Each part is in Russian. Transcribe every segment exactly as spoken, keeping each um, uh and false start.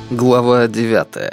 Глава девятая.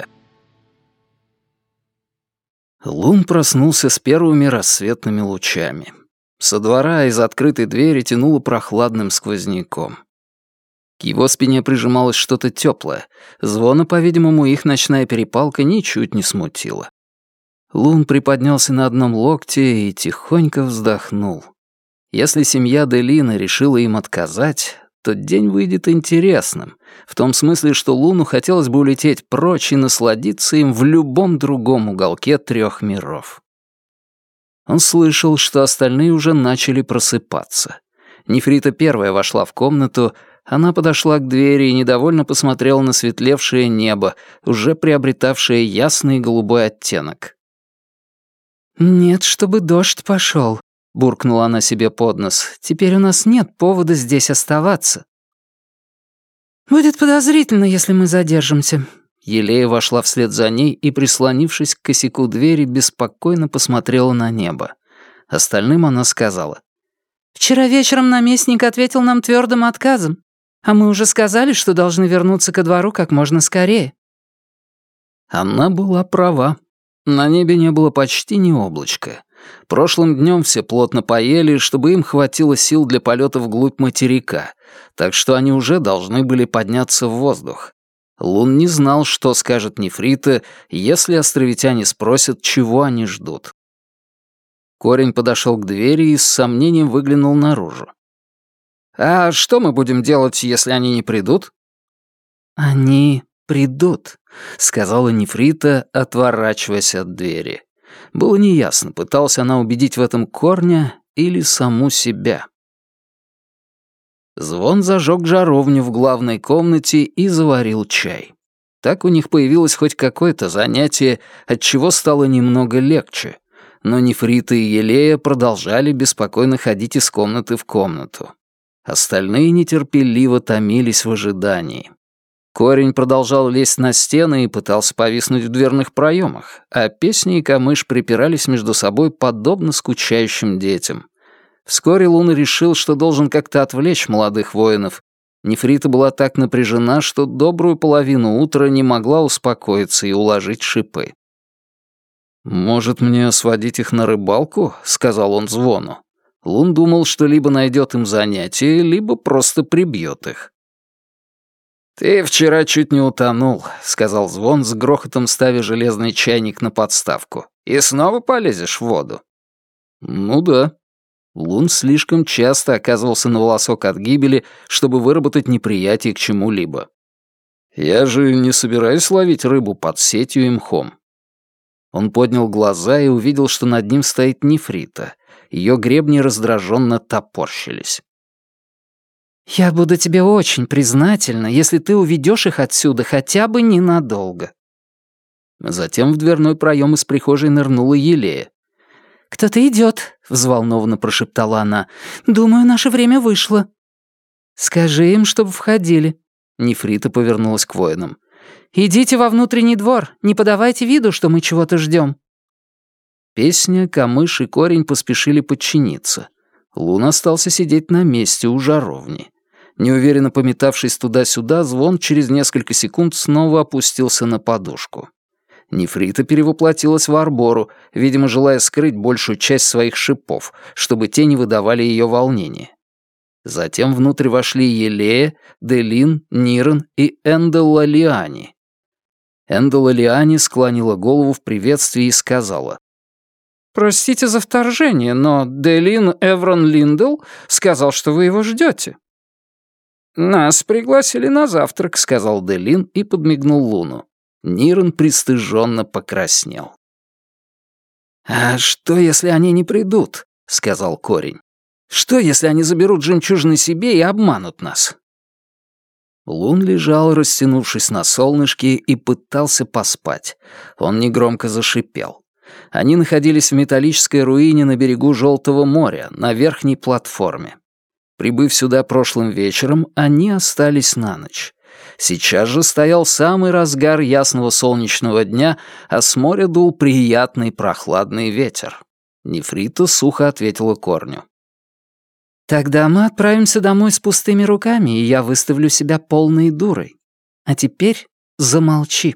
Лун проснулся с первыми рассветными лучами. Со двора из открытой двери тянуло прохладным сквозняком. К его спине прижималось что-то теплое. Звона, по-видимому, их ночная перепалка ничуть не смутила. Лун приподнялся на одном локте и тихонько вздохнул. Если семья Делина решила им отказать, то день выйдет интересным, в том смысле, что Луну хотелось бы улететь прочь и насладиться им в любом другом уголке трех миров. Он слышал, что остальные уже начали просыпаться. Нефрита первая вошла в комнату, она подошла к двери и недовольно посмотрела на светлевшее небо, уже приобретавшее ясный голубой оттенок. «Нет, чтобы дождь пошел», — буркнула она себе под нос. «Теперь у нас нет повода здесь оставаться». «Будет подозрительно, если мы задержимся». Елея вошла вслед за ней и, прислонившись к косяку двери, беспокойно посмотрела на небо. Остальным она сказала. «Вчера вечером наместник ответил нам твердым отказом, а мы уже сказали, что должны вернуться ко двору как можно скорее». Она была права. На небе не было почти ни облачка. Прошлым днем все плотно поели, чтобы им хватило сил для полета вглубь материка, так что они уже должны были подняться в воздух. Лун не знал, что скажет Нефрита, если островитяне спросят, чего они ждут. Корень подошел к двери и с сомнением выглянул наружу. «А что мы будем делать, если они не придут?» «Они придут», — сказала Нефрита, отворачиваясь от двери. Было неясно, пыталась она убедить в этом Корня или саму себя. Звон зажег жаровню в главной комнате и заварил чай. Так у них появилось хоть какое-то занятие, от чего стало немного легче. Но Нефрита и Елея продолжали беспокойно ходить из комнаты в комнату. Остальные нетерпеливо томились в ожидании. Корень продолжал лезть на стены и пытался повиснуть в дверных проемах, а Песня и Камыш припирались между собой подобно скучающим детям. Вскоре Лун решил, что должен как-то отвлечь молодых воинов. Нефрита была так напряжена, что добрую половину утра не могла успокоиться и уложить шипы. «Может, мне сводить их на рыбалку?» — сказал он Звону. Лун думал, что либо найдет им занятие, либо просто прибьет их. «Ты вчера чуть не утонул», — сказал Звон, с грохотом ставя железный чайник на подставку. «И снова полезешь в воду?» «Ну да». Лун слишком часто оказывался на волосок от гибели, чтобы выработать неприятие к чему-либо. «Я же не собираюсь ловить рыбу под сетью и мхом». Он поднял глаза и увидел, что над ним стоит Нефрита. Ее гребни раздраженно топорщились. «Я буду тебе очень признательна, если ты уведешь их отсюда хотя бы ненадолго». Затем в дверной проем из прихожей нырнула Елея. «Кто-то идет», — взволнованно прошептала она. «Думаю, наше время вышло». «Скажи им, чтобы входили». Нефрита повернулась к воинам. «Идите во внутренний двор, не подавайте виду, что мы чего-то ждем». Песня, Камыш и Корень поспешили подчиниться. Лун остался сидеть на месте у жаровни. Неуверенно пометавшись туда-сюда, Звон через несколько секунд снова опустился на подушку. Нефрита перевоплотилась в Арбору, видимо, желая скрыть большую часть своих шипов, чтобы те не выдавали ее волнения. Затем внутрь вошли Елея, Делин, Нирен и Энделалиани. Энделалиани склонила голову в приветствии и сказала: «Простите за вторжение, но Делин Эврон Линдел сказал, что вы его ждете». «Нас пригласили на завтрак», — сказал Делин и подмигнул Луну. Нирен пристыженно покраснел. «А что, если они не придут?» — сказал Корень. «Что, если они заберут жемчужины себе и обманут нас?» Лун лежал, растянувшись на солнышке, и пытался поспать. Он негромко зашипел. Они находились в металлической руине на берегу Желтого моря, на верхней платформе. Прибыв сюда прошлым вечером, они остались на ночь. Сейчас же стоял самый разгар ясного солнечного дня, а с моря дул приятный прохладный ветер. Нефрита сухо ответила Корню. «Тогда мы отправимся домой с пустыми руками, и я выставлю себя полной дурой. А теперь «Замолчи».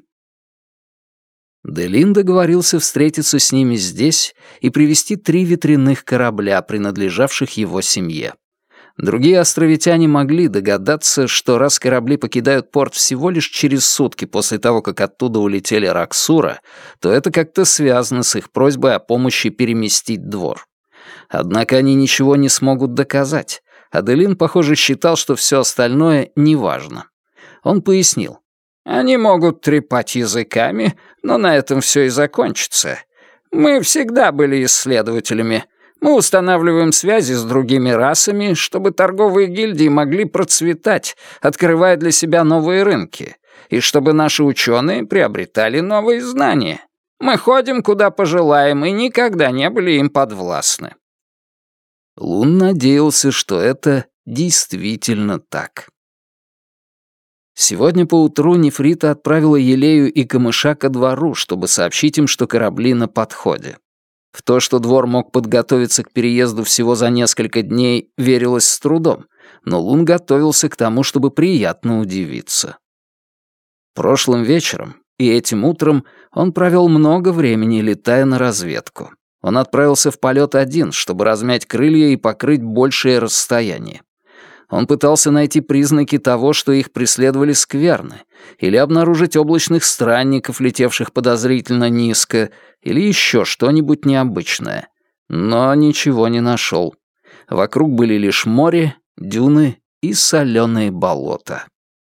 Делин договорился встретиться с ними здесь и привезти три ветряных корабля, принадлежавших его семье. Другие островитяне могли догадаться, что раз корабли покидают порт всего лишь через сутки после того, как оттуда улетели Раксура, то это как-то связано с их просьбой о помощи переместить двор. Однако они ничего не смогут доказать, а Делин, похоже, считал, что все остальное неважно. Он пояснил. «Они могут трепать языками, но на этом все и закончится. Мы всегда были исследователями. Мы устанавливаем связи с другими расами, чтобы торговые гильдии могли процветать, открывая для себя новые рынки, и чтобы наши ученые приобретали новые знания. Мы ходим, куда пожелаем, и никогда не были им подвластны». Лун надеялся, что это действительно так. Сегодня поутру Нефрита отправила Елею и Камыша ко двору, чтобы сообщить им, что корабли на подходе. В то, что двор мог подготовиться к переезду всего за несколько дней, верилось с трудом, но Лун готовился к тому, чтобы приятно удивиться. Прошлым вечером и этим утром он провел много времени, летая на разведку. Он отправился в полет один, чтобы размять крылья и покрыть большее расстояние. Он пытался найти признаки того, что их преследовали скверны, или обнаружить облачных странников, летевших подозрительно низко, или еще что-нибудь необычное. Но ничего не нашел. Вокруг были лишь море, дюны и соленые болота.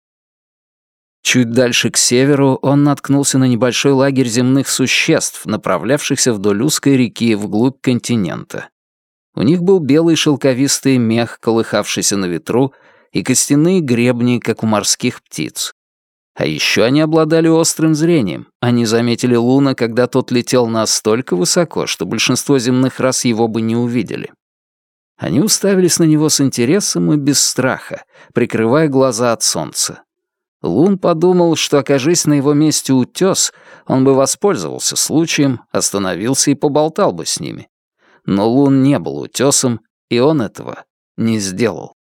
Чуть дальше к северу он наткнулся на небольшой лагерь земных существ, направлявшихся вдоль узкой реки вглубь континента. У них был белый шелковистый мех, колыхавшийся на ветру, и костяные гребни, как у морских птиц. А еще они обладали острым зрением. Они заметили Луна, когда тот летел настолько высоко, что большинство земных рас его бы не увидели. Они уставились на него с интересом и без страха, прикрывая глаза от солнца. Лун подумал, что, окажись на его месте утес, он бы воспользовался случаем, остановился и поболтал бы с ними. Но Лун не был утесом, и он этого не сделал.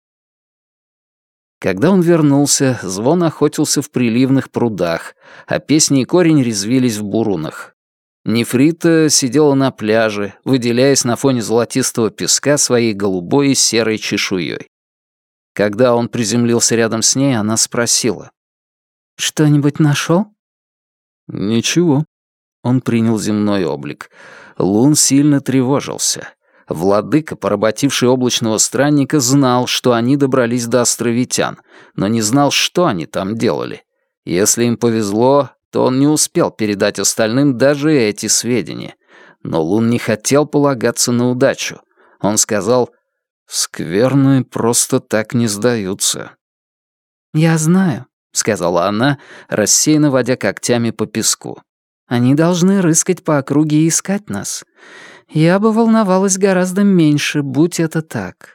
Когда он вернулся, Звон охотился в приливных прудах, а Песни и Корень резвились в бурунах. Нефрита сидела на пляже, выделяясь на фоне золотистого песка своей голубой и серой чешуей. Когда он приземлился рядом с ней, она спросила. «Что-нибудь нашел?» «Ничего». Он принял земной облик. Лун сильно тревожился. Владыка, поработивший облачного странника, знал, что они добрались до островитян, но не знал, что они там делали. Если им повезло, то он не успел передать остальным даже эти сведения. Но Лун не хотел полагаться на удачу. Он сказал, «Скверные просто так не сдаются». «Я знаю», — сказала она, рассеянно водя когтями по песку. «Они должны рыскать по округе и искать нас. Я бы волновалась гораздо меньше, будь это так».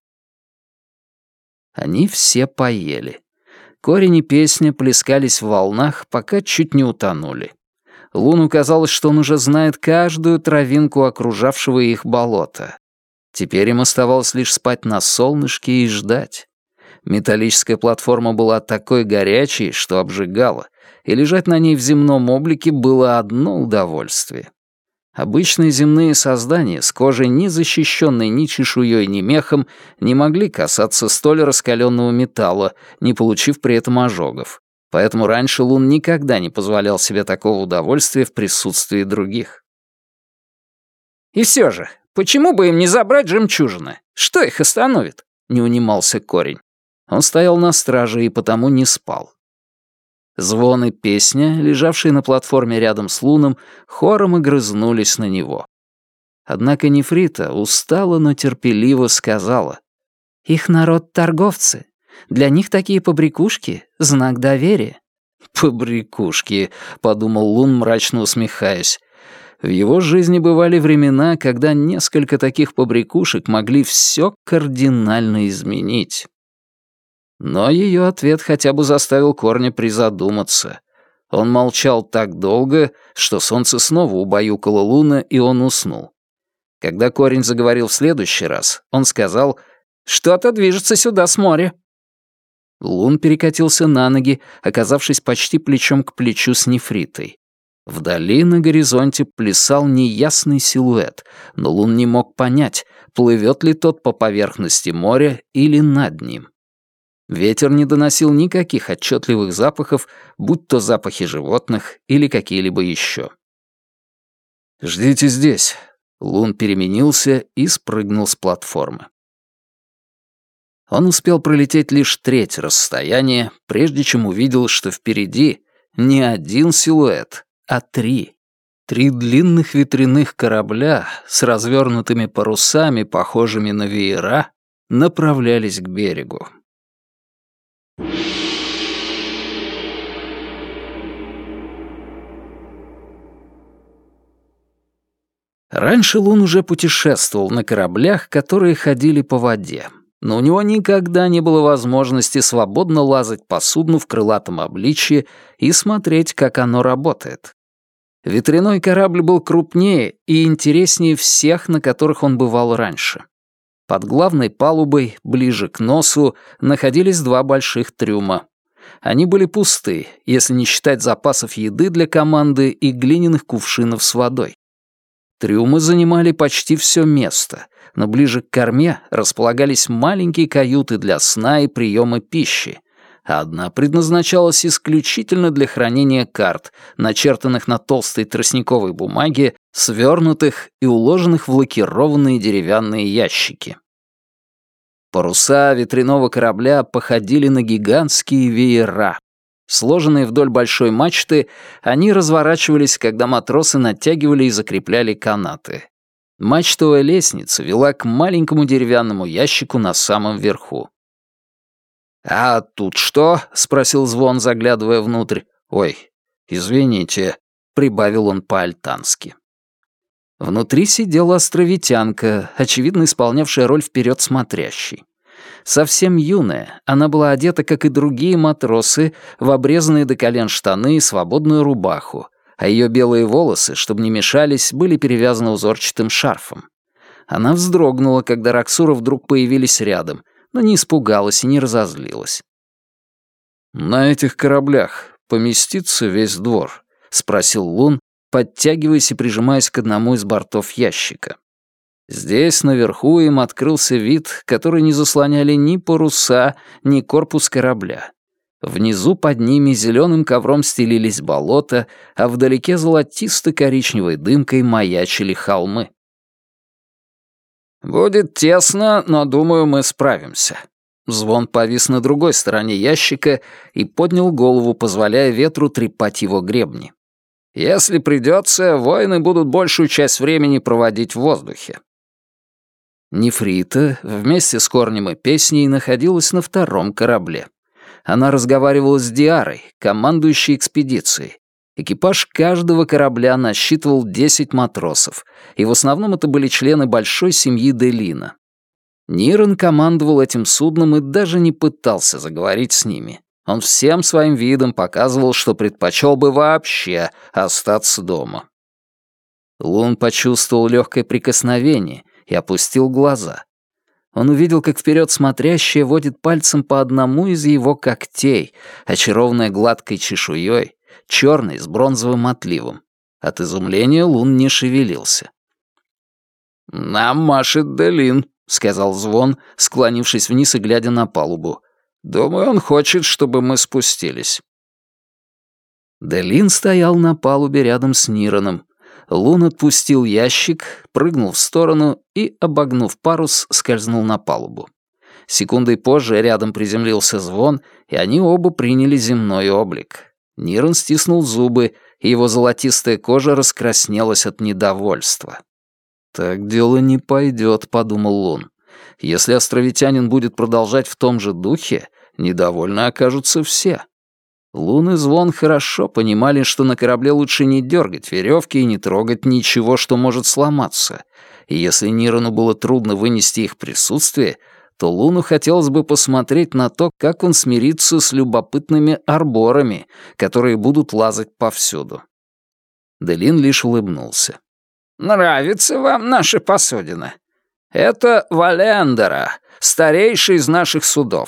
Они все поели. Корень и Песня плескались в волнах, пока чуть не утонули. Луну казалось, что он уже знает каждую травинку окружавшего их болота. Теперь им оставалось лишь спать на солнышке и ждать. Металлическая платформа была такой горячей, что обжигала, и лежать на ней в земном облике было одно удовольствие. Обычные земные создания с кожей, не защищенной ни чешуей, ни мехом, не могли касаться столь раскаленного металла, не получив при этом ожогов. Поэтому раньше Лун никогда не позволял себе такого удовольствия в присутствии других. «И все же, почему бы им не забрать жемчужины? Что их остановит?» — не унимался Корень. Он стоял на страже и потому не спал. Звон и Песня, лежавшие на платформе рядом с Луном, хором огрызнулись на него. Однако Нефрита устало, но терпеливо сказала. «Их народ — торговцы. Для них такие побрякушки — знак доверия». «Побрякушки», — подумал Лун, мрачно усмехаясь. В его жизни бывали времена, когда несколько таких побрякушек могли все кардинально изменить. Но ее ответ хотя бы заставил Корня призадуматься. Он молчал так долго, что солнце снова убаюкало Луна, и он уснул. Когда Корень заговорил в следующий раз, он сказал, «Что-то движется сюда с моря». Лун перекатился на ноги, оказавшись почти плечом к плечу с нефритой. Вдали на горизонте плясал неясный силуэт, но Лун не мог понять, плывет ли тот по поверхности моря или над ним. Ветер не доносил никаких отчетливых запахов, будь то запахи животных или какие-либо еще. «Ждите здесь». Лун переменился и спрыгнул с платформы. Он успел пролететь лишь треть расстояния, прежде чем увидел, что впереди не один силуэт, а три. Три длинных ветряных корабля с развернутыми парусами, похожими на веера, направлялись к берегу. Раньше Лун уже путешествовал на кораблях, которые ходили по воде, но у него никогда не было возможности свободно лазать по судну в крылатом обличье и смотреть, как оно работает. Ветряной корабль был крупнее и интереснее всех, на которых он бывал раньше. Под главной палубой, ближе к носу, находились два больших трюма. Они были пусты, если не считать запасов еды для команды и глиняных кувшинов с водой. Трюмы занимали почти все место, но ближе к корме располагались маленькие каюты для сна и приема пищи, а одна предназначалась исключительно для хранения карт, начертанных на толстой тростниковой бумаге, свернутых и уложенных в лакированные деревянные ящики. Паруса ветряного корабля походили на гигантские веера. Сложенные вдоль большой мачты, они разворачивались, когда матросы натягивали и закрепляли канаты. Мачтовая лестница вела к маленькому деревянному ящику на самом верху. «А тут что?» — спросил Звон, заглядывая внутрь. «Ой, извините», — прибавил он по-альтански. Внутри сидела островитянка, очевидно исполнявшая роль вперед смотрящей. Совсем юная, она была одета, как и другие матросы, в обрезанные до колен штаны и свободную рубаху, а ее белые волосы, чтобы не мешались, были перевязаны узорчатым шарфом. Она вздрогнула, когда Роксуры вдруг появились рядом, но не испугалась и не разозлилась. «На этих кораблях поместится весь двор?» — спросил Лун, подтягиваясь и прижимаясь к одному из бортов ящика. Здесь, наверху, им открылся вид, который не заслоняли ни паруса, ни корпус корабля. Внизу под ними зеленым ковром стелились болота, а вдалеке золотисто-коричневой дымкой маячили холмы. «Будет тесно, но, думаю, мы справимся». Звон повис на другой стороне ящика и поднял голову, позволяя ветру трепать его гребни. «Если придется, воины будут большую часть времени проводить в воздухе». Нефрита вместе с Корнем и Песней находилась на втором корабле. Она разговаривала с Диарой, командующей экспедицией. Экипаж каждого корабля насчитывал десять матросов, и в основном это были члены большой семьи Делина. Ниран командовал этим судном и даже не пытался заговорить с ними. Он всем своим видом показывал, что предпочел бы вообще остаться дома. Лун почувствовал легкое прикосновение и опустил глаза. Он увидел, как вперед смотрящая водит пальцем по одному из его когтей, очарованная гладкой чешуей, черной с бронзовым отливом. От изумления Лун не шевелился. «Нам машет Делин», — сказал Звон, склонившись вниз и глядя на палубу. «Думаю, он хочет, чтобы мы спустились». Делин стоял на палубе рядом с Нираном. Лун отпустил ящик, прыгнул в сторону и, обогнув парус, скользнул на палубу. Секундой позже рядом приземлился Звон, и они оба приняли земной облик. Ниран стиснул зубы, и его золотистая кожа раскраснелась от недовольства. «Так дело не пойдет», — подумал Лун. «Если островитянин будет продолжать в том же духе, недовольны окажутся все». Лун и Звон хорошо понимали, что на корабле лучше не дергать веревки и не трогать ничего, что может сломаться. И если Нирану было трудно вынести их присутствие, то Луну хотелось бы посмотреть на то, как он смирится с любопытными арборами, которые будут лазать повсюду. Делин лишь улыбнулся. «Нравится вам наша посудина? Это Валендера, старейший из наших судов.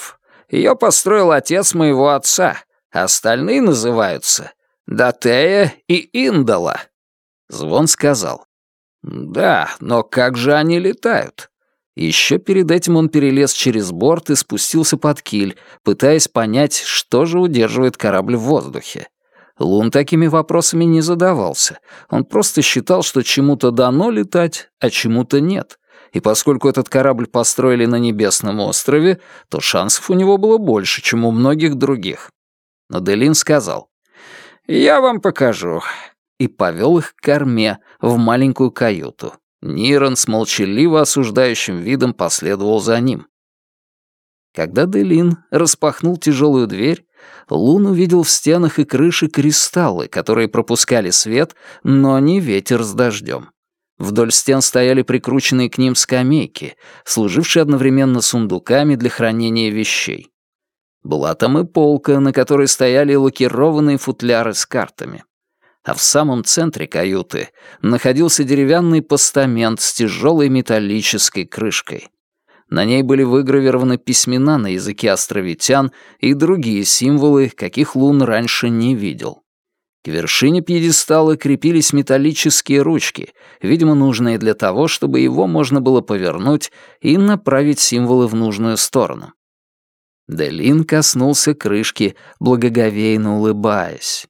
Ее построил отец моего отца, а остальные называются Датея и Индала». Звон сказал: «Да, но как же они летают?» Еще перед этим он перелез через борт и спустился под киль, пытаясь понять, что же удерживает корабль в воздухе. Лун такими вопросами не задавался. Он просто считал, что чему-то дано летать, а чему-то нет. И поскольку этот корабль построили на Небесном острове, то шансов у него было больше, чем у многих других. Но Делин сказал: «Я вам покажу», и повел их к корме, в маленькую каюту. Ниран с молчаливо осуждающим видом последовал за ним. Когда Делин распахнул тяжелую дверь, Лун увидел в стенах и крыше кристаллы, которые пропускали свет, но не ветер с дождем. Вдоль стен стояли прикрученные к ним скамейки, служившие одновременно сундуками для хранения вещей. Была там и полка, на которой стояли лакированные футляры с картами. А в самом центре каюты находился деревянный постамент с тяжелой металлической крышкой. На ней были выгравированы письмена на языке островитян и другие символы, каких Лун раньше не видел. К вершине пьедестала крепились металлические ручки, видимо, нужные для того, чтобы его можно было повернуть и направить символы в нужную сторону. Делин коснулся крышки, благоговейно улыбаясь.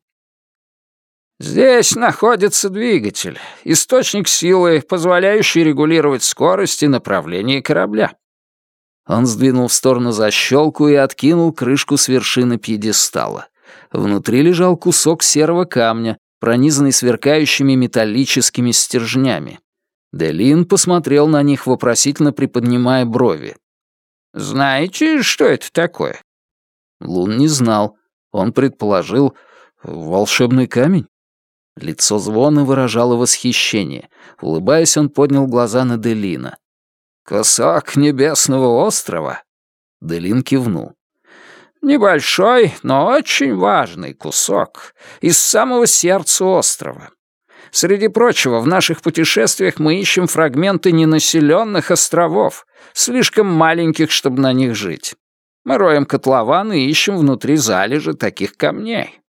«Здесь находится двигатель, источник силы, позволяющий регулировать скорость и направление корабля». Он сдвинул в сторону защелку и откинул крышку с вершины пьедестала. Внутри лежал кусок серого камня, пронизанный сверкающими металлическими стержнями. Делин посмотрел на них, вопросительно приподнимая брови. «Знаете, что это такое?» Лун не знал. Он предположил: волшебный камень. Лицо Звона выражало восхищение. Улыбаясь, он поднял глаза на Делина. «Кусок небесного острова?» Делин кивнул. «Небольшой, но очень важный кусок. Из самого сердца острова. Среди прочего, в наших путешествиях мы ищем фрагменты ненаселенных островов, слишком маленьких, чтобы на них жить. Мы роем котлованы и ищем внутри залежи таких камней».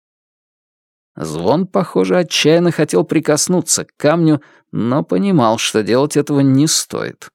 Звон, похоже, отчаянно хотел прикоснуться к камню, но понимал, что делать этого не стоит.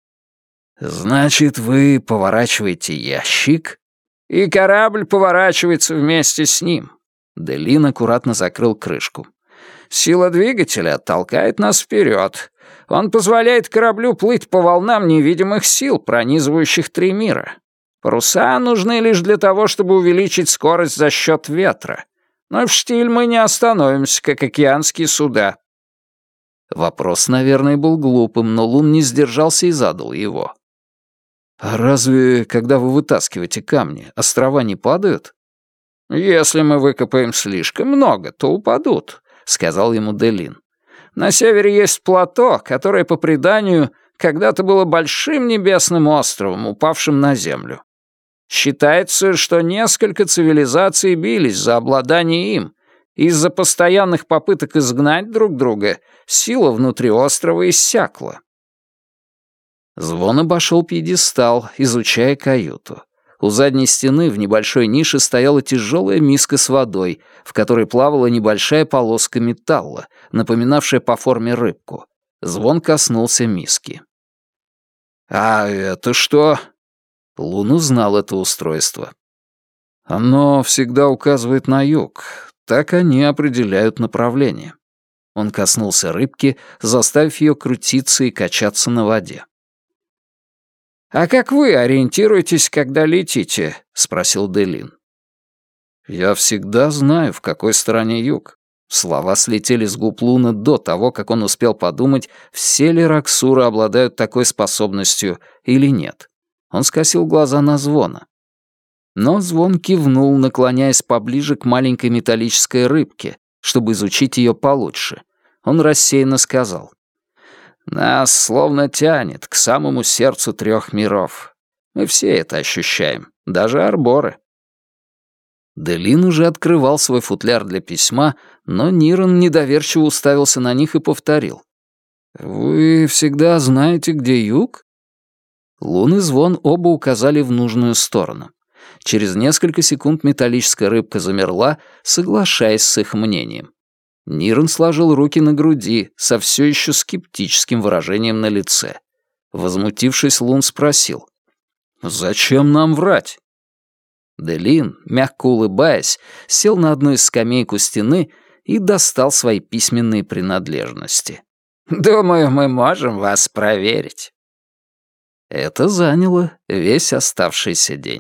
«Значит, вы поворачиваете ящик?» «И корабль поворачивается вместе с ним». Делин аккуратно закрыл крышку. «Сила двигателя толкает нас вперед. Он позволяет кораблю плыть по волнам невидимых сил, пронизывающих три мира. Паруса нужны лишь для того, чтобы увеличить скорость за счет ветра. Но в штиль мы не остановимся, как океанские суда». Вопрос, наверное, был глупым, но Лун не сдержался и задал его. «А разве, когда вы вытаскиваете камни, острова не падают?» «Если мы выкопаем слишком много, то упадут», — сказал ему Делин. «На севере есть плато, которое, по преданию, когда-то было большим небесным островом, упавшим на землю. Считается, что несколько цивилизаций бились за обладание им. Из-за постоянных попыток изгнать друг друга сила внутри острова иссякла». Звон обошел пьедестал, изучая каюту. У задней стены в небольшой нише стояла тяжелая миска с водой, в которой плавала небольшая полоска металла, напоминавшая по форме рыбку. Звон коснулся миски. «А это что?» Лун узнал это устройство. «Оно всегда указывает на юг. Так они определяют направление». Он коснулся рыбки, заставив ее крутиться и качаться на воде. «А как вы ориентируетесь, когда летите?» — спросил Делин. «Я всегда знаю, в какой стороне юг». Слова слетели с губ Луна до того, как он успел подумать, все ли Раксуры обладают такой способностью или нет. Он скосил глаза на Звона. Но Звон кивнул, наклоняясь поближе к маленькой металлической рыбке, чтобы изучить ее получше. Он рассеянно сказал: «Нас словно тянет к самому сердцу трех миров. Мы все это ощущаем, даже арборы». Делин уже открывал свой футляр для письма, но Ниран недоверчиво уставился на них и повторил: «Вы всегда знаете, где юг?» Лун и Звон оба указали в нужную сторону. Через несколько секунд металлическая рыбка замерла, соглашаясь с их мнением. Нирен сложил руки на груди со все еще скептическим выражением на лице. Возмутившись, Лун спросил: «Зачем нам врать?» Делин, мягко улыбаясь, сел на одну из скамеек у стены и достал свои письменные принадлежности. «Думаю, мы можем вас проверить». Это заняло весь оставшийся день.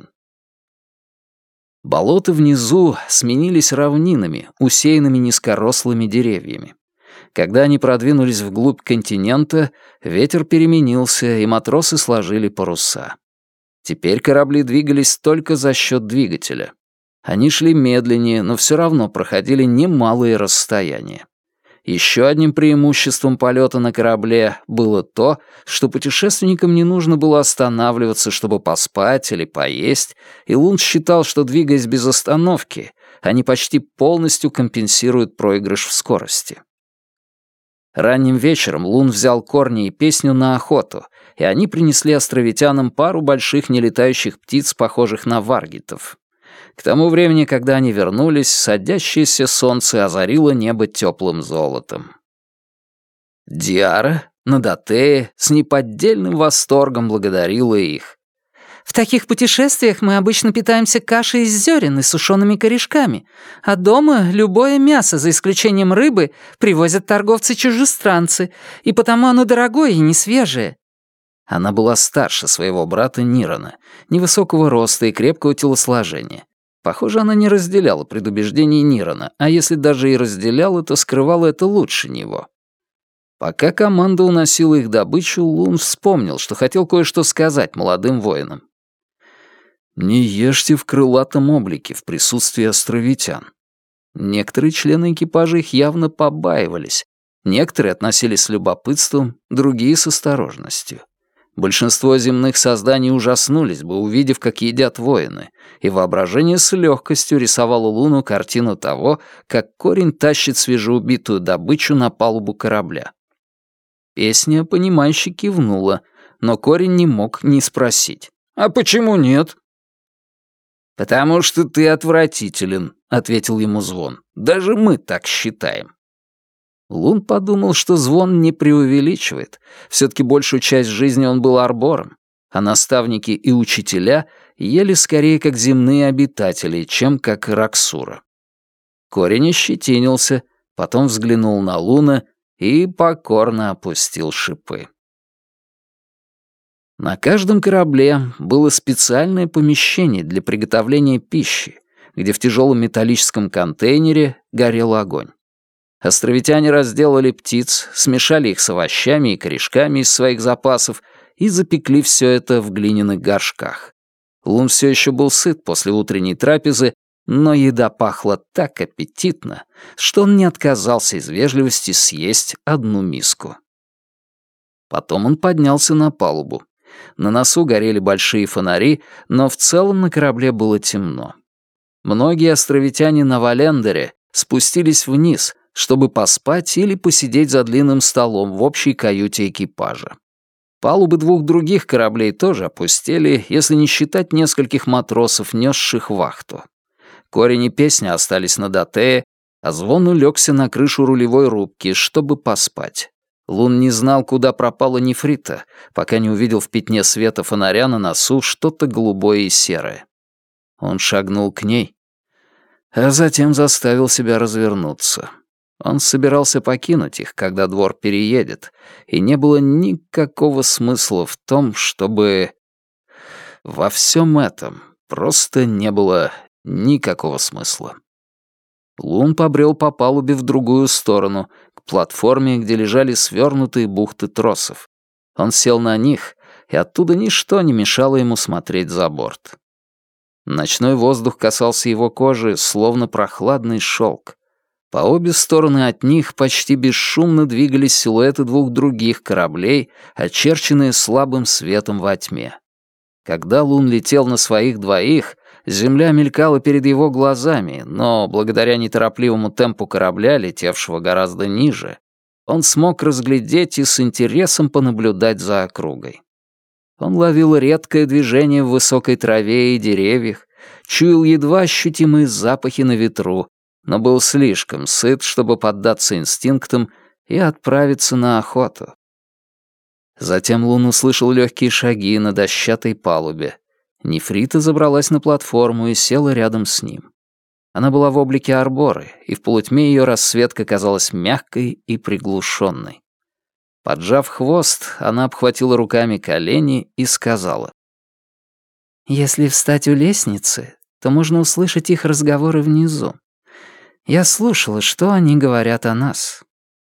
Болота внизу сменились равнинами, усеянными низкорослыми деревьями. Когда они продвинулись вглубь континента, ветер переменился, и матросы сложили паруса. Теперь корабли двигались только за счет двигателя. Они шли медленнее, но все равно проходили немалые расстояния. Еще одним преимуществом полета на корабле было то, что путешественникам не нужно было останавливаться, чтобы поспать или поесть, и Лун считал, что, двигаясь без остановки, они почти полностью компенсируют проигрыш в скорости. Ранним вечером Лун взял Корни и Песню на охоту, и они принесли островитянам пару больших нелетающих птиц, похожих на варгитов. К тому времени, когда они вернулись, садящееся солнце озарило небо теплым золотом. Диара, Надатея, с неподдельным восторгом благодарила их. «В таких путешествиях мы обычно питаемся кашей из зерен и сушеными корешками, а дома любое мясо, за исключением рыбы, привозят торговцы-чужестранцы, и потому оно дорогое и не свежее». Она была старше своего брата Нирона, невысокого роста и крепкого телосложения. Похоже, она не разделяла предубеждений Нирона, а если даже и разделяла, то скрывала это лучше него. Пока команда уносила их добычу, Лун вспомнил, что хотел кое-что сказать молодым воинам. «Не ешьте в крылатом облике в присутствии островитян». Некоторые члены экипажа их явно побаивались, некоторые относились с любопытством, другие — с осторожностью. Большинство земных созданий ужаснулись бы, увидев, как едят воины, и воображение с легкостью рисовало Луну картину того, как Корень тащит свежеубитую добычу на палубу корабля. Песня, понимающе кивнула, но Корень не мог не спросить: «А почему нет?» «Потому что ты отвратителен», — ответил ему Звон. «Даже мы так считаем». Лун подумал, что Звон не преувеличивает. Все-таки большую часть жизни он был арбором, а наставники и учителя ели скорее как земные обитатели, чем как Раксура. Корень ощетинился, потом взглянул на Луна и покорно опустил шипы. На каждом корабле было специальное помещение для приготовления пищи, где в тяжелом металлическом контейнере горел огонь. Островитяне разделали птиц, смешали их с овощами и корешками из своих запасов и запекли все это в глиняных горшках. Лун все еще был сыт после утренней трапезы, но еда пахла так аппетитно, что он не отказался из вежливости съесть одну миску. Потом он поднялся на палубу. На носу горели большие фонари, но в целом на корабле было темно. Многие островитяне на Валендере спустились вниз, чтобы поспать или посидеть за длинным столом в общей каюте экипажа. Палубы двух других кораблей тоже опустели, если не считать нескольких матросов, несших вахту. Корень и Песня остались на Датее, а Звон улегся на крышу рулевой рубки, чтобы поспать. Лун не знал, куда пропала Нефрита, пока не увидел в пятне света фонаря на носу что-то голубое и серое. Он шагнул к ней, а затем заставил себя развернуться. Он собирался покинуть их, когда двор переедет, и не было никакого смысла в том, чтобы... Во всем этом просто не было никакого смысла. Лун побрел по палубе в другую сторону, к платформе, где лежали свернутые бухты тросов. Он сел на них, и оттуда ничто не мешало ему смотреть за борт. Ночной воздух касался его кожи, словно прохладный шелк. По обе стороны от них почти бесшумно двигались силуэты двух других кораблей, очерченные слабым светом во тьме. Когда Лун летел на своих двоих, земля мелькала перед его глазами, но благодаря неторопливому темпу корабля, летевшего гораздо ниже, он смог разглядеть и с интересом понаблюдать за округой. Он ловил редкое движение в высокой траве и деревьях, чуял едва ощутимые запахи на ветру, но был слишком сыт, чтобы поддаться инстинктам и отправиться на охоту. Затем Лун услышал легкие шаги на дощатой палубе. Нефрита забралась на платформу и села рядом с ним. Она была в облике Арборы, и в полутьме ее расцветка казалась мягкой и приглушенной. Поджав хвост, она обхватила руками колени и сказала: «Если встать у лестницы, то можно услышать их разговоры внизу. Я слушала, что они говорят о нас».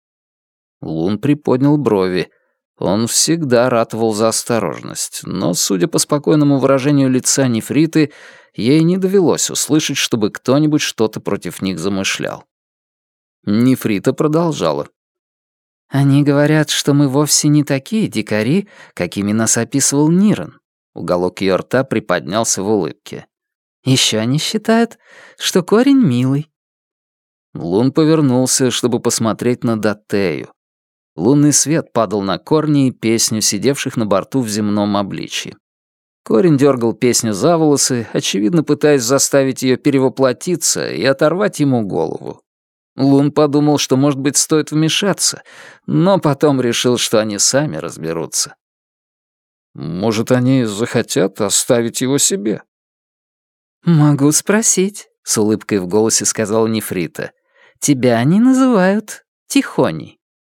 Лун приподнял брови. Он всегда ратовал за осторожность, но, судя по спокойному выражению лица Нефриты, ей не довелось услышать, чтобы кто-нибудь что-то против них замышлял. Нефрита продолжала. «Они говорят, что мы вовсе не такие дикари, какими нас описывал Ниран». Уголок ее рта приподнялся в улыбке. «Еще они считают, что корень милый». Лун повернулся, чтобы посмотреть на Даттею. Лунный свет падал на корни и песню, сидевших на борту в земном обличье. Корень дергал песню за волосы, очевидно пытаясь заставить ее перевоплотиться и оторвать ему голову. Лун подумал, что, может быть, стоит вмешаться, но потом решил, что они сами разберутся. «Может, они захотят оставить его себе?» «Могу спросить», — с улыбкой в голосе сказала Нефрита. «Тебя они называют Тихоней».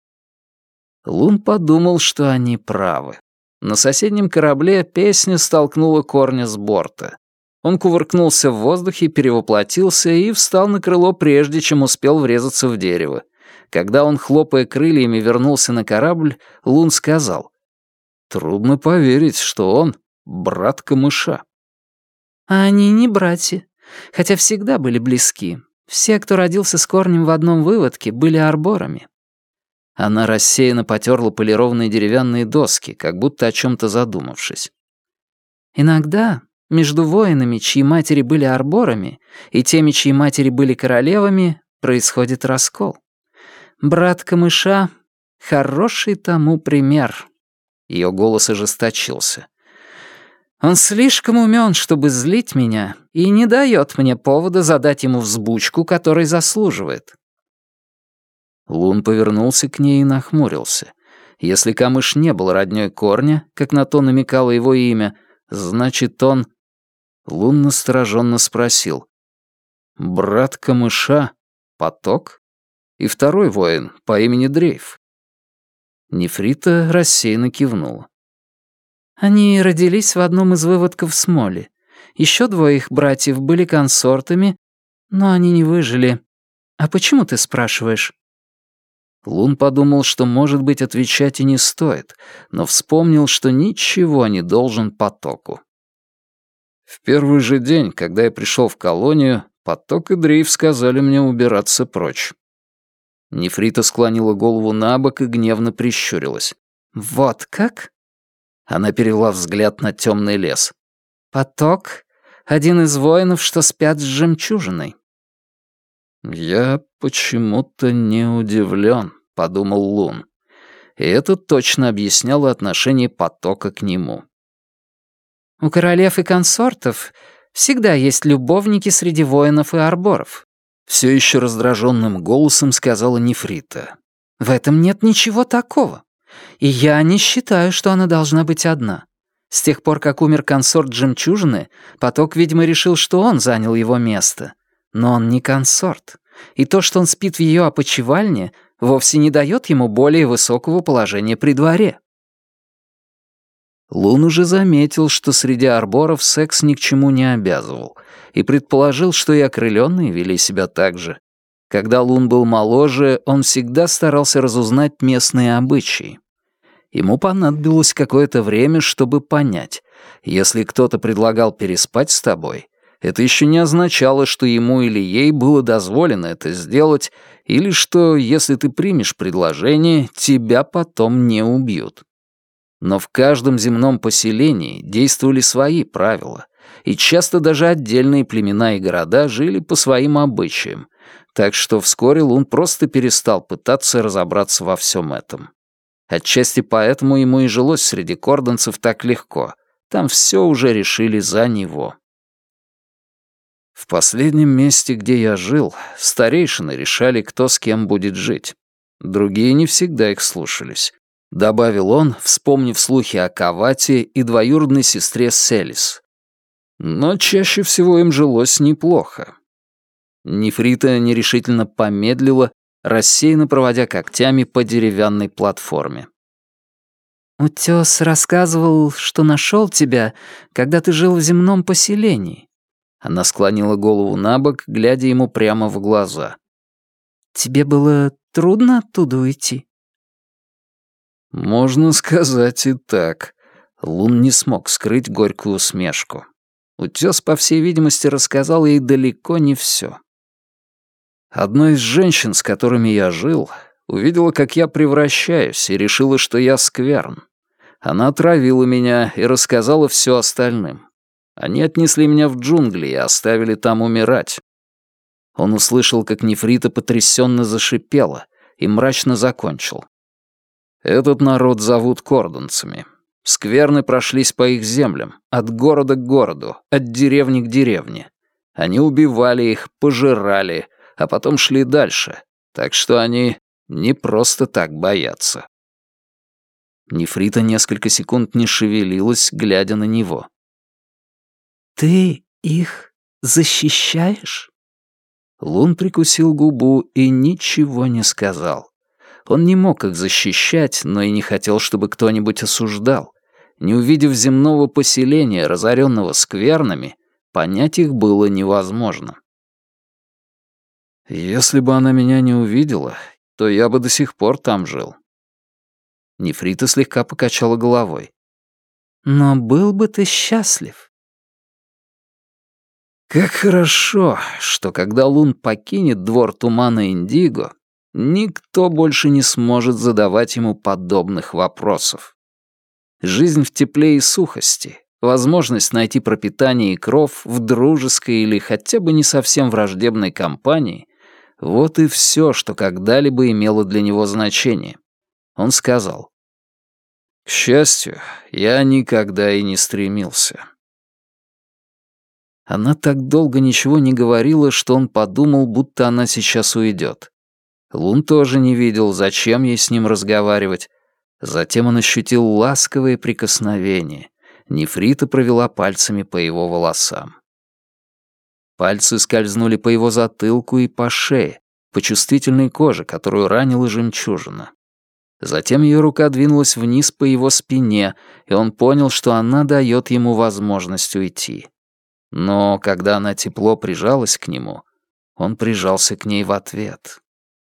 Лун подумал, что они правы. На соседнем корабле песня столкнула корня с борта. Он кувыркнулся в воздухе, перевоплотился и встал на крыло, прежде чем успел врезаться в дерево. Когда он, хлопая крыльями, вернулся на корабль, Лун сказал: «Трудно поверить, что он брат камыша». «А они не братья, хотя всегда были близки. Все, кто родился с корнем в одном выводке, были арборами». Она рассеянно потерла полированные деревянные доски, как будто о чем-то задумавшись. «Иногда между воинами, чьи матери были арборами, и теми, чьи матери были королевами, происходит раскол. Брат камыша — хороший тому пример». Ее голос ожесточился. «Он слишком умен, чтобы злить меня, и не дает мне повода задать ему взбучку, которой заслуживает». Лун повернулся к ней и нахмурился. Если камыш не был роднёй корня, как на то намекало его имя, значит, он... Лун настороженно спросил: «Брат камыша — Поток? И второй воин по имени Дрейф?» Нефрита рассеянно кивнула. «Они родились в одном из выводков Смоли. Еще двое их братьев были консортами, но они не выжили. А почему ты спрашиваешь?» Лун подумал, что, может быть, отвечать и не стоит, но вспомнил, что ничего не должен Потоку. «В первый же день, когда я пришел в колонию, Поток и Дрейф сказали мне убираться прочь». Нефрита склонила голову на бок и гневно прищурилась. «Вот как?» Она перевела взгляд на темный лес. «Поток — один из воинов, что спят с жемчужиной». «Я почему-то не удивлен», — подумал Лун. И это точно объясняло отношение Потока к нему. «У королев и консортов всегда есть любовники среди воинов и арборов», — все еще раздраженным голосом сказала Нефрита. «В этом нет ничего такого. И я не считаю, что она должна быть одна. С тех пор, как умер консорт жемчужины, Поток, видимо, решил, что он занял его место. Но он не консорт. И то, что он спит в ее опочивальне, вовсе не дает ему более высокого положения при дворе». Лун уже заметил, что среди арборов секс ни к чему не обязывал, и предположил, что и окрыленные вели себя так же. Когда Лун был моложе, он всегда старался разузнать местные обычаи. Ему понадобилось какое-то время, чтобы понять, если кто-то предлагал переспать с тобой, это еще не означало, что ему или ей было дозволено это сделать, или что, если ты примешь предложение, тебя потом не убьют. Но в каждом земном поселении действовали свои правила, и часто даже отдельные племена и города жили по своим обычаям, так что вскоре Лун просто перестал пытаться разобраться во всем этом. Отчасти поэтому ему и жилось среди кордонцев так легко, там все уже решили за него. В последнем месте, где я жил, старейшины решали, кто с кем будет жить. Другие не всегда их слушались. Добавил он, вспомнив слухи о Кавате и двоюродной сестре Селис. Но чаще всего им жилось неплохо. Нефрита нерешительно помедлила, рассеянно проводя когтями по деревянной платформе. «Утёс рассказывал, что нашёл тебя, когда ты жил в земном поселении». Она склонила голову набок, глядя ему прямо в глаза. «Тебе было трудно оттуда уйти?» «Можно сказать и так». Лун не смог скрыть горькую усмешку. Утёс, по всей видимости, рассказал ей далеко не всё. Одна из женщин, с которыми я жил, увидела, как я превращаюсь, и решила, что я скверн. Она отравила меня и рассказала всё остальным. Они отнесли меня в джунгли и оставили там умирать. Он услышал, как Нефрита потрясённо зашипела, и мрачно закончил. Этот народ зовут кордонцами. Скверны прошлись по их землям, от города к городу, от деревни к деревне. Они убивали их, пожирали, а потом шли дальше, так что они не просто так боятся. Нефрита несколько секунд не шевелилась, глядя на него. «Ты их защищаешь?» Лун прикусил губу и ничего не сказал. Он не мог их защищать, но и не хотел, чтобы кто-нибудь осуждал. Не увидев земного поселения, разоренного сквернами, понять их было невозможно. «Если бы она меня не увидела, то я бы до сих пор там жил». Нефрита слегка покачала головой. «Но был бы ты счастлив». Как хорошо, что когда Лун покинет двор тумана Индиго, никто больше не сможет задавать ему подобных вопросов. Жизнь в тепле и сухости, возможность найти пропитание и кров в дружеской или хотя бы не совсем враждебной компании — вот и все, что когда-либо имело для него значение. Он сказал: «К счастью, я никогда и не стремился». Она так долго ничего не говорила, что он подумал, будто она сейчас уйдет. Лун тоже не видел, зачем ей с ним разговаривать. Затем он ощутил ласковое прикосновение. Нефрита провела пальцами по его волосам. Пальцы скользнули по его затылку и по шее, по чувствительной коже, которую ранила жемчужина. Затем ее рука двинулась вниз по его спине, и он понял, что она дает ему возможность уйти. Но когда она тепло прижалась к нему, он прижался к ней в ответ.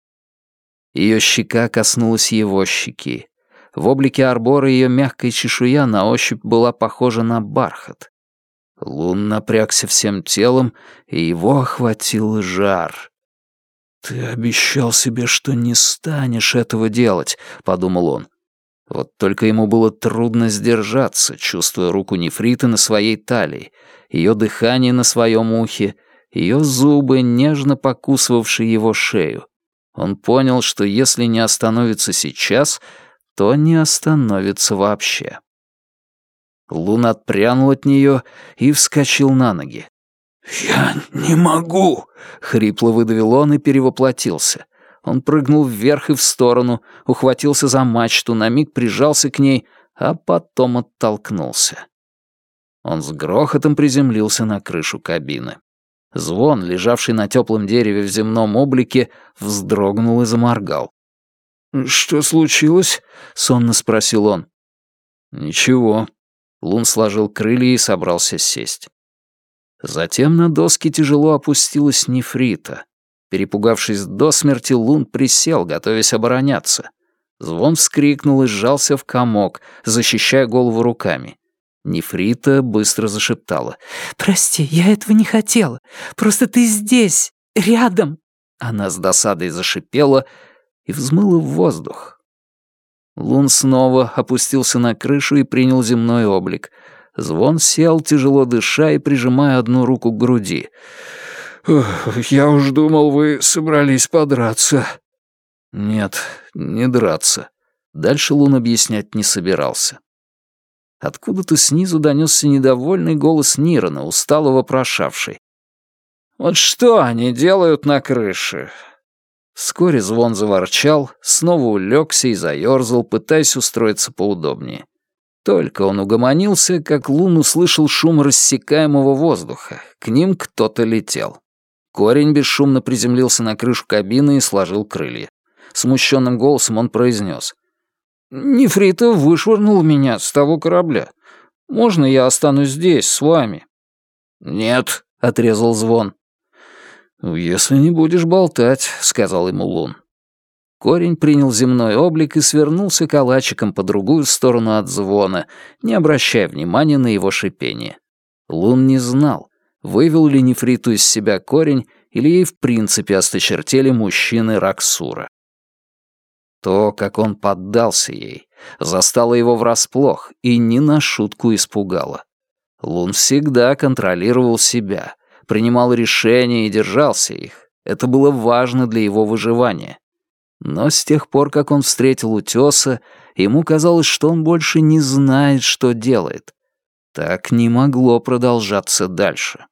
Ее щека коснулась его щеки. В облике Арбора ее мягкая чешуя на ощупь была похожа на бархат. Лун напрягся всем телом, и его охватил жар. «Ты обещал себе, что не станешь этого делать», — подумал он. Вот только ему было трудно сдержаться, чувствуя руку Нефриты на своей талии, ее дыхание на своем ухе, ее зубы, нежно покусывавшие его шею. Он понял, что если не остановится сейчас, то не остановится вообще. Лун отпрянул от нее и вскочил на ноги. «Я не могу!» — хрипло выдавил он и перевоплотился. Он прыгнул вверх и в сторону, ухватился за мачту, на миг прижался к ней, а потом оттолкнулся. Он с грохотом приземлился на крышу кабины. Звон, лежавший на теплом дереве в земном облике, вздрогнул и заморгал. «Что случилось?» — сонно спросил он. «Ничего». Лун сложил крылья и собрался сесть. Затем на доски тяжело опустилась Нефрита. Перепугавшись до смерти, Лун присел, готовясь обороняться. Звон вскрикнул и сжался в комок, защищая голову руками. Нефрита быстро зашептала. «Прости, я этого не хотела. Просто ты здесь, рядом». Она с досадой зашипела и взмыла в воздух. Лун снова опустился на крышу и принял земной облик. Звон сел, тяжело дыша и прижимая одну руку к груди. «Я уж думал, вы собрались подраться». «Нет, не драться». Дальше Лун объяснять не собирался. Откуда-то снизу донесся недовольный голос Нирана, устало вопрошавший. Вот что они делают на крыше?» Вскоре Звон заворчал, снова улегся и заерзал, пытаясь устроиться поудобнее. Только он угомонился, как Лун услышал шум рассекаемого воздуха. К ним кто-то летел. Корень бесшумно приземлился на крышу кабины и сложил крылья. Смущенным голосом он произнес: «Нефрита вышвырнул меня с того корабля. Можно я останусь здесь, с вами?» «Нет», — отрезал Звон. «Если не будешь болтать», — сказал ему Лун. Корень принял земной облик и свернулся калачиком по другую сторону от Звона, не обращая внимания на его шипение. Лун не знал, вывел ли нефриту из себя корень или ей в принципе осточертели мужчины Раксура. То, как он поддался ей, застало его врасплох и не на шутку испугало. Лун всегда контролировал себя, принимал решения и держался их. Это было важно для его выживания. Но с тех пор, как он встретил утёса, ему казалось, что он больше не знает, что делает. Так не могло продолжаться дальше.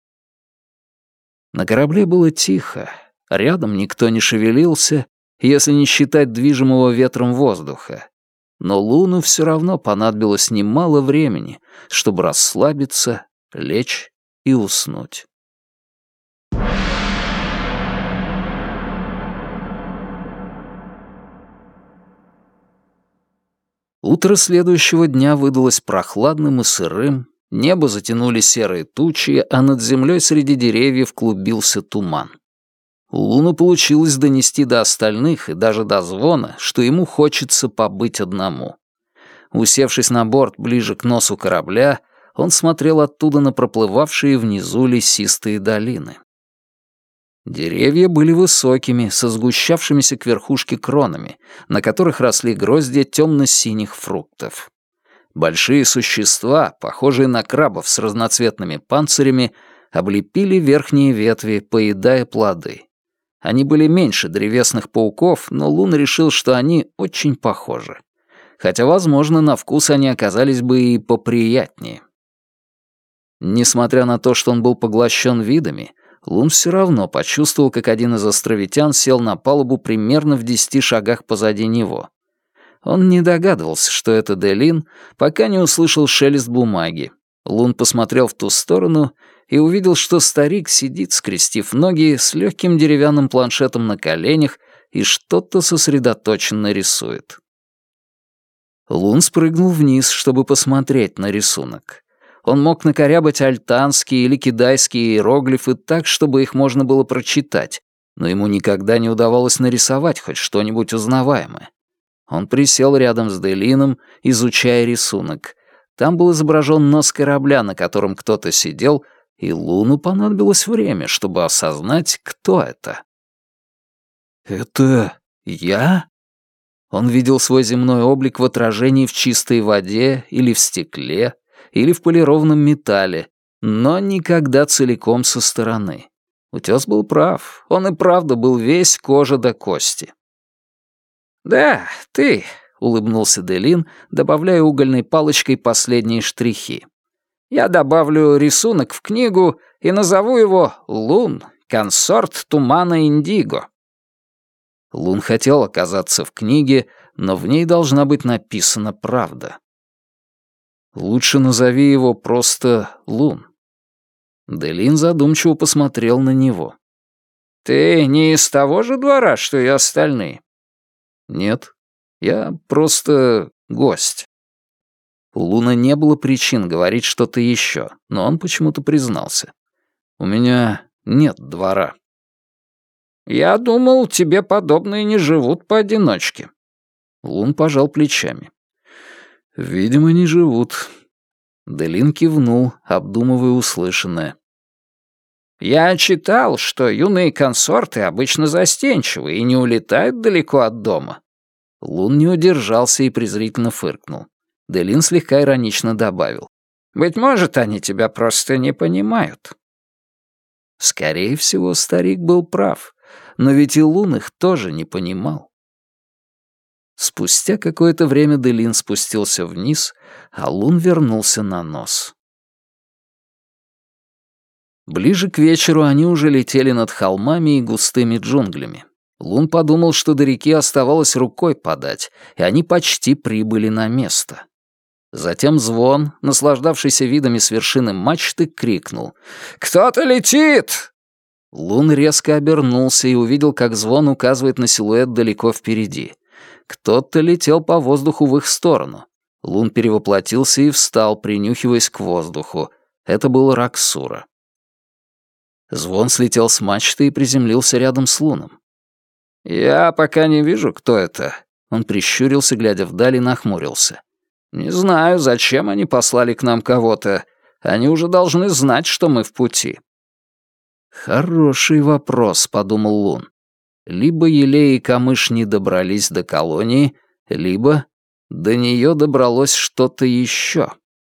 На корабле было тихо, рядом никто не шевелился, если не считать движимого ветром воздуха. Но Луну все равно понадобилось немало времени, чтобы расслабиться, лечь и уснуть. Утро следующего дня выдалось прохладным и сырым, небо затянули серые тучи, а над землей среди деревьев клубился туман. У Луны получилось донести до остальных и даже до Звона, что ему хочется побыть одному. Усевшись на борт ближе к носу корабля, он смотрел оттуда на проплывавшие внизу лесистые долины. Деревья были высокими, со сгущавшимися к верхушке кронами, на которых росли гроздья темно-синих фруктов. Большие существа, похожие на крабов с разноцветными панцирями, облепили верхние ветви, поедая плоды. Они были меньше древесных пауков, но Лун решил, что они очень похожи. Хотя, возможно, на вкус они оказались бы и поприятнее. Несмотря на то, что он был поглощен видами, Лун все равно почувствовал, как один из островитян сел на палубу примерно в десяти шагах позади него. Он не догадывался, что это Делин, пока не услышал шелест бумаги. Лун посмотрел в ту сторону и увидел, что старик сидит, скрестив ноги, с легким деревянным планшетом на коленях и что-то сосредоточенно рисует. Лун спрыгнул вниз, чтобы посмотреть на рисунок. Он мог накорябать альтанские или кидайские иероглифы так, чтобы их можно было прочитать, но ему никогда не удавалось нарисовать хоть что-нибудь узнаваемое. Он присел рядом с Делином, изучая рисунок. Там был изображен нос корабля, на котором кто-то сидел, и Луну понадобилось время, чтобы осознать, кто это. «Это я?» Он видел свой земной облик в отражении в чистой воде или в стекле, или в полированном металле, но никогда целиком со стороны. Утёс был прав, он и правда был весь кожа до кости. «Да, ты», — улыбнулся Делин, добавляя угольной палочкой последние штрихи. «Я добавлю рисунок в книгу и назову его «Лун, консорт тумана Индиго». Лун хотел оказаться в книге, но в ней должна быть написана правда. Лучше назови его просто Лун. Делин задумчиво посмотрел на него. «Ты не из того же двора, что и остальные?» «Нет, я просто гость». У Луна не было причин говорить что-то еще, но он почему-то признался. «У меня нет двора». «Я думал, тебе подобные не живут поодиночке». Лун пожал плечами. «Видимо, не живут». Делин кивнул, обдумывая услышанное. «Я читал, что юные консорты обычно застенчивы и не улетают далеко от дома». Лун не удержался и презрительно фыркнул. Делин слегка иронично добавил. «Быть может, они тебя просто не понимают». Скорее всего, старик был прав, но ведь и Лун их тоже не понимал. Спустя какое-то время Делин спустился вниз, а Лун вернулся на нос. Ближе к вечеру они уже летели над холмами и густыми джунглями. Лун подумал, что до реки оставалось рукой подать, и они почти прибыли на место. Затем Звон, наслаждавшийся видами с вершины мачты, крикнул: «Кто-то летит!» Лун резко обернулся и увидел, как Звон указывает на силуэт далеко впереди. Кто-то летел по воздуху в их сторону. Лун перевоплотился и встал, принюхиваясь к воздуху. Это был Раксура. Звон слетел с мачты и приземлился рядом с Луном. «Я пока не вижу, кто это». Он прищурился, глядя вдаль, и нахмурился. «Не знаю, зачем они послали к нам кого-то. Они уже должны знать, что мы в пути». «Хороший вопрос», — подумал Лун. Либо Елея и Камыш не добрались до колонии, либо до нее добралось что-то еще.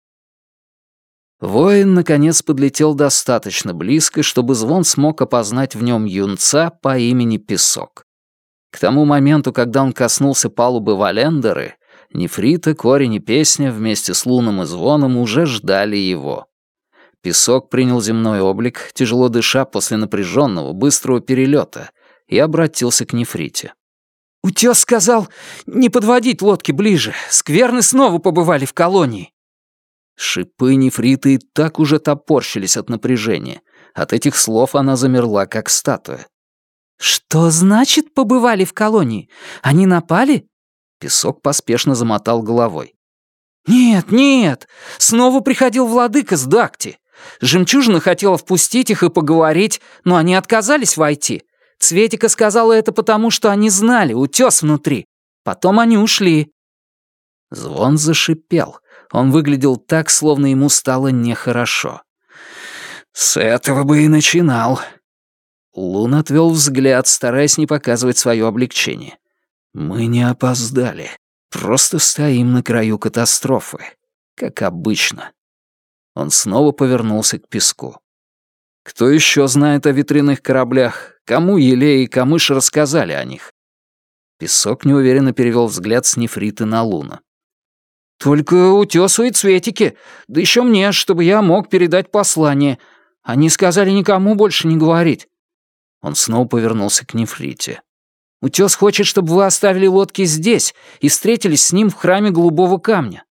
Воин, наконец, подлетел достаточно близко, чтобы Звон смог опознать в нем юнца по имени Песок. К тому моменту, когда он коснулся палубы Валендеры, Нефрита, Корень и Песня вместе с Луном и Звоном уже ждали его. Песок принял земной облик, тяжело дыша после напряженного, быстрого перелета, и обратился к Нефрите. «Утёс сказал не подводить лодки ближе. Скверны снова побывали в колонии». Шипы Нефриты и так уже топорщились от напряжения. От этих слов она замерла, как статуя. «Что значит побывали в колонии? Они напали?» Песок поспешно замотал головой. «Нет, нет! Снова приходил владыка с Дакти. Жемчужина хотела впустить их и поговорить, но они отказались войти. Цветика сказала это потому, что они знали, утёс внутри. Потом они ушли». Звон зашипел. Он выглядел так, словно ему стало нехорошо. «С этого бы и начинал». Лун отвел взгляд, стараясь не показывать свое облегчение. «Мы не опоздали. Просто стоим на краю катастрофы. Как обычно». Он снова повернулся к Песку. «Кто еще знает о ветряных кораблях? Кому Елея и Камыш рассказали о них?» Песок неуверенно перевел взгляд с Нефриты на Луна. «Только Утёсу и Цветике, да еще мне, чтобы я мог передать послание. Они сказали никому больше не говорить». Он снова повернулся к Нефрите. «Утёс хочет, чтобы вы оставили лодки здесь и встретились с ним в храме Голубого Камня».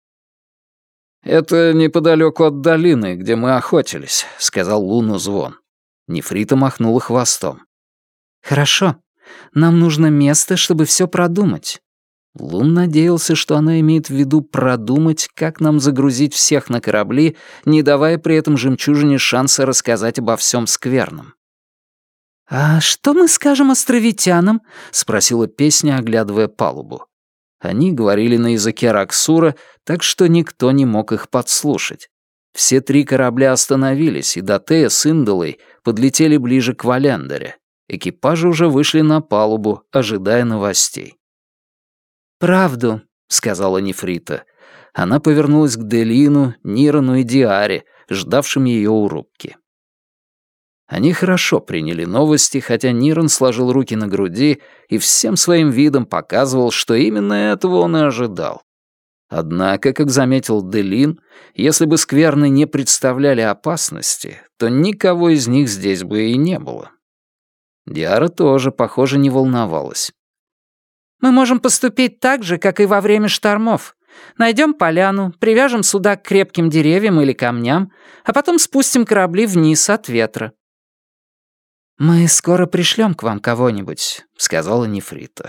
«Это неподалеку от долины, где мы охотились», — сказал Луну Звон. Нефрита махнула хвостом. «Хорошо. Нам нужно место, чтобы все продумать». Лун надеялся, что она имеет в виду продумать, как нам загрузить всех на корабли, не давая при этом жемчужине шанса рассказать обо всем скверном. «А что мы скажем островитянам?» — спросила Песня, оглядывая палубу. Они говорили на языке Раксура, так что никто не мог их подслушать. Все три корабля остановились, и Дотея с Индалой подлетели ближе к Валендере. Экипажи уже вышли на палубу, ожидая новостей. «Правду», — сказала Нефрита. Она повернулась к Делину, Нирану и Диаре, ждавшим ее у рубки. Они хорошо приняли новости, хотя Ниран сложил руки на груди и всем своим видом показывал, что именно этого он и ожидал. Однако, как заметил Делин, если бы скверны не представляли опасности, то никого из них здесь бы и не было. Диара тоже, похоже, не волновалась. «Мы можем поступить так же, как и во время штормов. Найдем поляну, привяжем суда к крепким деревьям или камням, а потом спустим корабли вниз от ветра». «Мы скоро пришлем к вам кого-нибудь», — сказала Нефрита.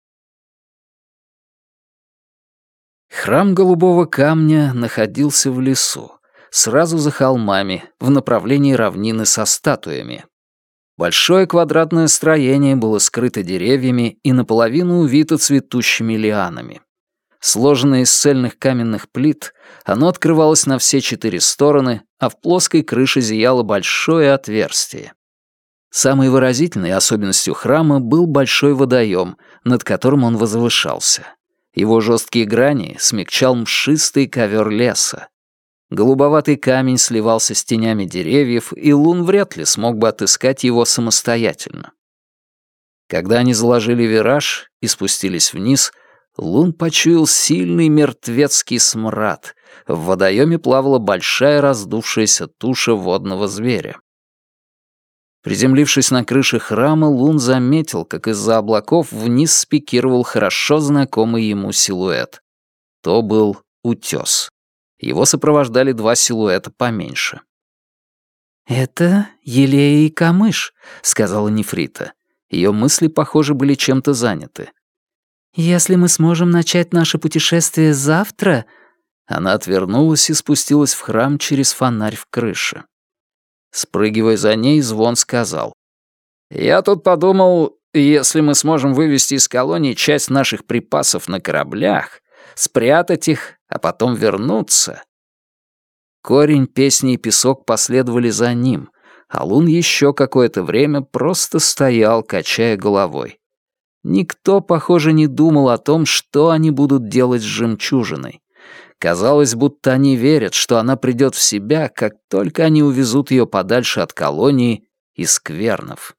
Храм Голубого Камня находился в лесу, сразу за холмами, в направлении равнины со статуями. Большое квадратное строение было скрыто деревьями и наполовину увито цветущими лианами. Сложенное из цельных каменных плит, оно открывалось на все четыре стороны, а в плоской крыше зияло большое отверстие. Самой выразительной особенностью храма был большой водоем, над которым он возвышался. Его жесткие грани смягчал мшистый ковер леса. Голубоватый камень сливался с тенями деревьев, и Лун вряд ли смог бы отыскать его самостоятельно. Когда они заложили вираж и спустились вниз, Лун почуял сильный мертвецкий смрад. В водоеме плавала большая раздувшаяся туша водного зверя. Приземлившись на крыше храма, Лун заметил, как из-за облаков вниз спикировал хорошо знакомый ему силуэт. То был утёс. Его сопровождали два силуэта поменьше. «Это Елея и Камыш», — сказала Нефрита. Её мысли, похоже, были чем-то заняты. «Если мы сможем начать наше путешествие завтра...» Она отвернулась и спустилась в храм через фонарь в крыше. Спрыгивая за ней, Звон сказал. «Я тут подумал, если мы сможем вывести из колонии часть наших припасов на кораблях, спрятать их, а потом вернуться...» Корень, песни и песок последовали за ним, а Лун еще какое-то время просто стоял, качая головой. Никто, похоже, не думал о том, что они будут делать с жемчужиной. Казалось, будто они верят, что она придет в себя, как только они увезут ее подальше от колонии и сквернов.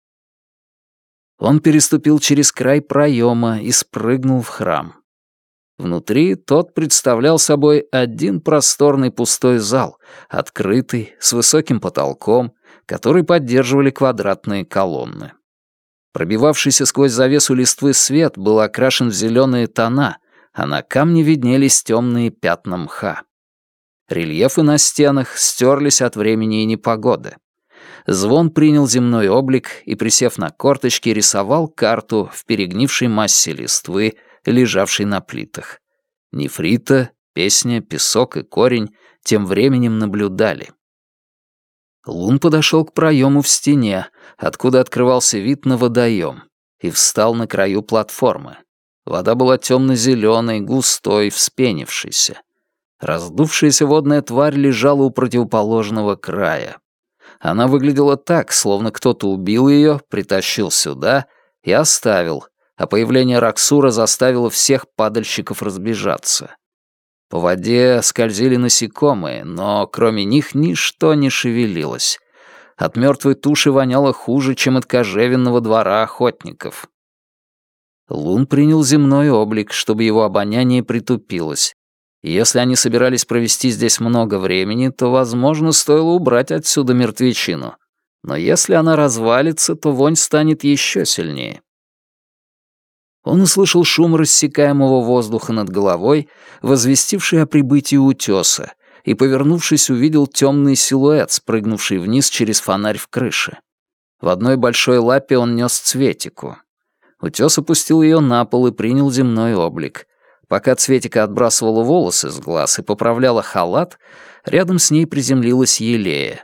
Он переступил через край проема и спрыгнул в храм. Внутри тот представлял собой один просторный пустой зал, открытый, с высоким потолком, который поддерживали квадратные колонны. Пробивавшийся сквозь завесу листвы свет был окрашен в зеленые тона, а на камне виднелись темные пятна мха. Рельефы на стенах стерлись от времени и непогоды. Звон принял земной облик и, присев на корточки, рисовал карту в перегнившей массе листвы, лежавшей на плитах. Нефрита, песня, песок и корень тем временем наблюдали. Лун подошел к проему в стене, откуда открывался вид на водоем, и встал на краю платформы. Вода была темно-зеленой, густой, вспенившейся. Раздувшаяся водная тварь лежала у противоположного края. Она выглядела так, словно кто-то убил ее, притащил сюда и оставил, а появление Раксура заставило всех падальщиков разбежаться. По воде скользили насекомые, но кроме них ничто не шевелилось. От мертвой туши воняло хуже, чем от кожевенного двора охотников. Лун принял земной облик, чтобы его обоняние притупилось. Если они собирались провести здесь много времени, то, возможно, стоило убрать отсюда мертвечину. Но если она развалится, то вонь станет еще сильнее. Он услышал шум рассекаемого воздуха над головой, возвестивший о прибытии утёса, и, повернувшись, увидел темный силуэт, спрыгнувший вниз через фонарь в крыше. В одной большой лапе он нес Цветику. Утёс опустил ее на пол и принял земной облик. Пока Цветика отбрасывала волосы с глаз и поправляла халат, рядом с ней приземлилась Елея.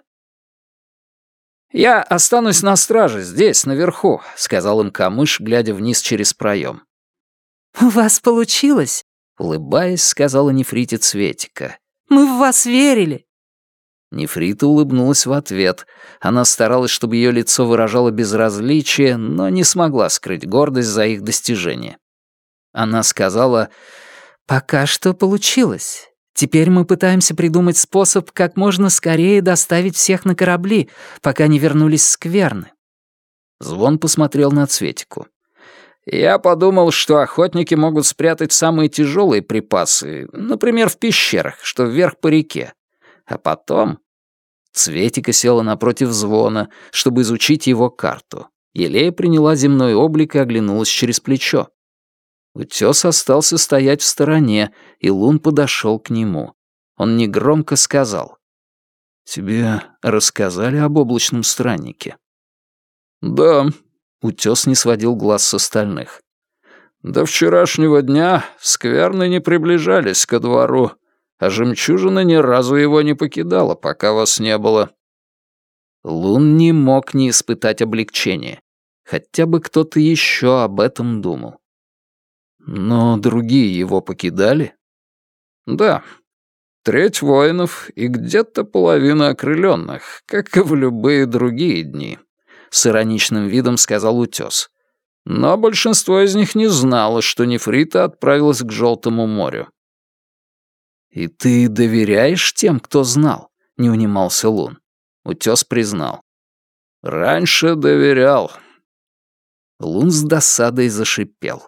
«Я останусь на страже здесь, наверху», — сказал им Камыш, глядя вниз через проем. «У вас получилось?» — улыбаясь, сказала Нефрите Цветика. «Мы в вас верили». Нефрита улыбнулась в ответ. Она старалась, чтобы ее лицо выражало безразличие, но не смогла скрыть гордость за их достижение. Она сказала: «Пока что получилось. Теперь мы пытаемся придумать способ, как можно скорее доставить всех на корабли, пока не вернулись скверны». Звон посмотрел на Цветику. «Я подумал, что охотники могут спрятать самые тяжелые припасы, например, в пещерах, что вверх по реке. А потом...» Цветика села напротив Звона, чтобы изучить его карту. Елея приняла земной облик и оглянулась через плечо. Утёс остался стоять в стороне, и Лун подошел к нему. Он негромко сказал: «Тебе рассказали об облачном страннике?» «Да», — утёс не сводил глаз с остальных. «До вчерашнего дня скверны не приближались ко двору, а жемчужина ни разу его не покидала, пока вас не было». Лун не мог не испытать облегчения. Хотя бы кто-то еще об этом думал. «Но другие его покидали?» «Да. Треть воинов и где-то половина окрыленных, как и в любые другие дни», — с ироничным видом сказал утёс. «Но большинство из них не знало, что Нефрита отправилась к Желтому морю». «И ты доверяешь тем, кто знал?» — не унимался Лун. Утёс признал. «Раньше доверял». Лун с досадой зашипел.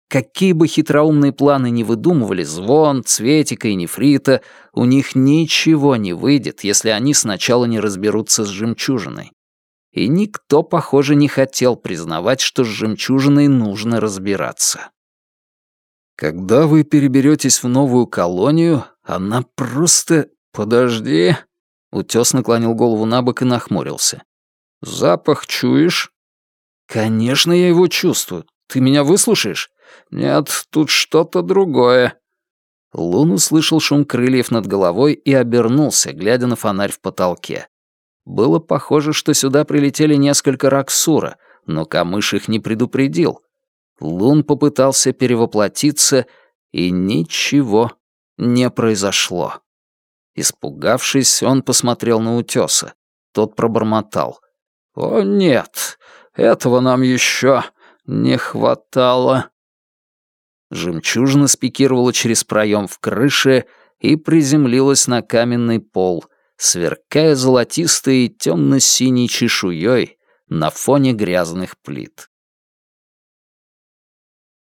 Какие бы хитроумные планы ни выдумывали Звон, Цветика и Нефрита, у них ничего не выйдет, если они сначала не разберутся с жемчужиной. И никто, похоже, не хотел признавать, что с жемчужиной нужно разбираться. Когда вы переберетесь в новую колонию, она просто... Подожди. Утёс наклонил голову набок и нахмурился. Запах чуешь? Конечно, я его чувствую. Ты меня выслушаешь? Нет, тут что-то другое. Лун услышал шум крыльев над головой и обернулся, глядя на фонарь в потолке. Было похоже, что сюда прилетели несколько Раксура, но Камыш их не предупредил. Лун попытался перевоплотиться, и ничего не произошло. Испугавшись, он посмотрел на Утёса. Тот пробормотал. «О, нет, этого нам еще не хватало». Жемчужина спикировала через проем в крыше и приземлилась на каменный пол, сверкая золотистой и темно-синей чешуей на фоне грязных плит.